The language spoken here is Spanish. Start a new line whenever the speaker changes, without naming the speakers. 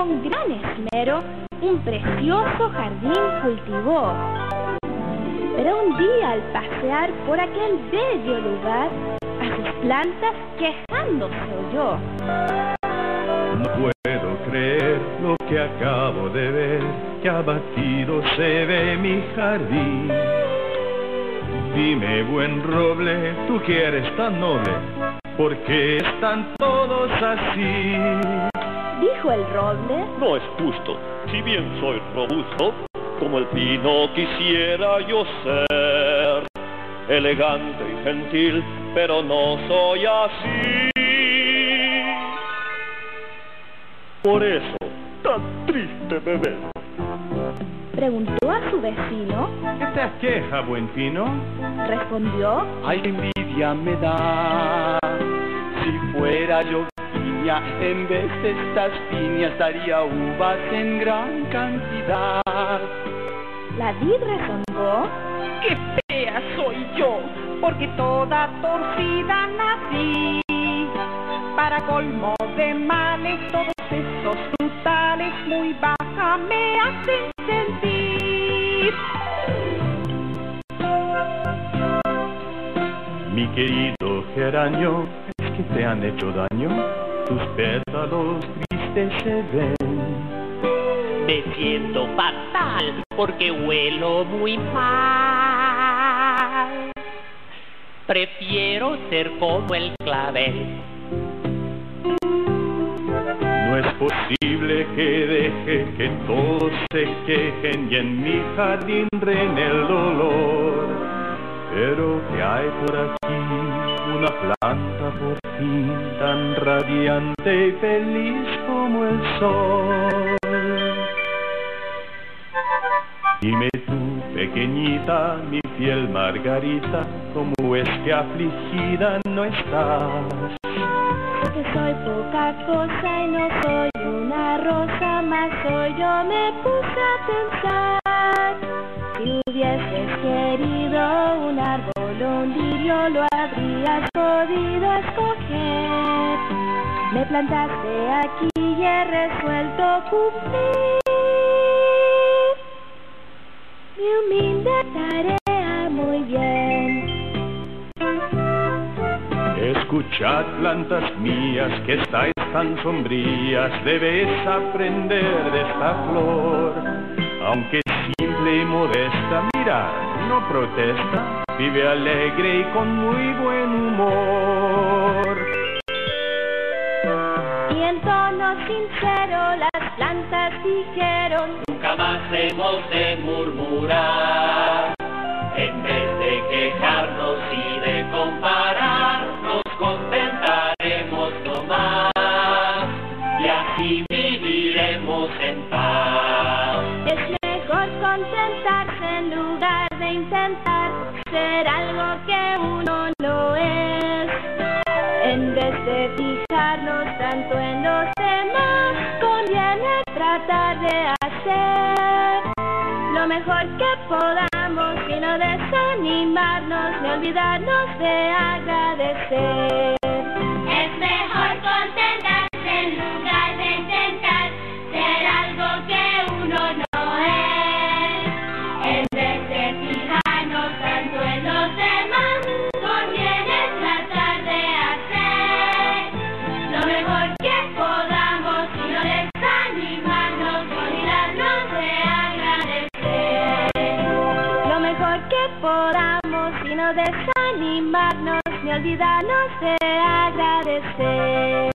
con gran esmero un precioso jardín cultivó. Pero un día al pasear por aquel bello lugar, a sus plantas quejándose oyó.
No puedo creer lo que acabo de ver, que abatido se ve mi jardín. Dime, buen roble, tú que eres tan noble, ¿por qué están todos así?
Dijo el roble.
No es justo, si bien soy robusto, como el pino quisiera yo ser. Elegante y gentil, pero no soy así. Por eso, tan triste me ves.
Preguntó a su vecino.
¿Qué te aqueja, buen pino?
Respondió.
Ay, envidia me da. Si fuera yo piña, en vez de estas piñas daría uvas en gran cantidad.
La vid rezongó.
¡Qué fea soy yo! Porque toda torcida nací. Para colmo de males, todos esos frutales muy baja me hacen sentir.
Mi querido geranio, ¿es que te han hecho daño? Tus pétalos tristes se ven.
Me siento fatal porque huelo muy mal. Prefiero ser como el clavel.
No es posible que deje que todos se quejen y en mi jardín reine el dolor. Pero ¿qué hay por aquí? Una planta por fin tan radiante y feliz como el sol. Dime tú, pequeñita, mi fiel Margarita, ¿cómo es que afligida no estás?
Que soy poca cosa y no soy una rosa, mas hoy yo me puse a pensar. Si hubieses querido un árbol o un lirio, lo habrías podido escoger. Me plantaste aquí y he resuelto cumplir mi humilde tarea muy bien.
Escuchad, plantas mías, que estáis tan sombrías, debéis aprender de esta flor. Aunque simple y modesta, mirad, no protesta, vive alegre y con muy buen humor.
Y en tono sincero las plantas dijeron:
nunca más hemos de murmurar. En vez de quejarnos y de comparar, nos contentaremos no más, y así viviremos en paz.
Es mejor contentarse en lugar de intentar ser algo que uno no es. En vez de fijarnos tanto en los demás, conviene tratar de hacer lo mejor que podamos y no desanimarnos ni olvidarnos de agradecer.
Es mejor contentarse en lugar de intentar ser algo que uno no es. En vez de fijarnos tanto en los demás, conviene tratar de hacer lo mejor que podamos y no desanimarnos ni olvidarnos de agradecer.
Lo mejor que podamos y no desanimarnos ni olvidarnos de agradecer.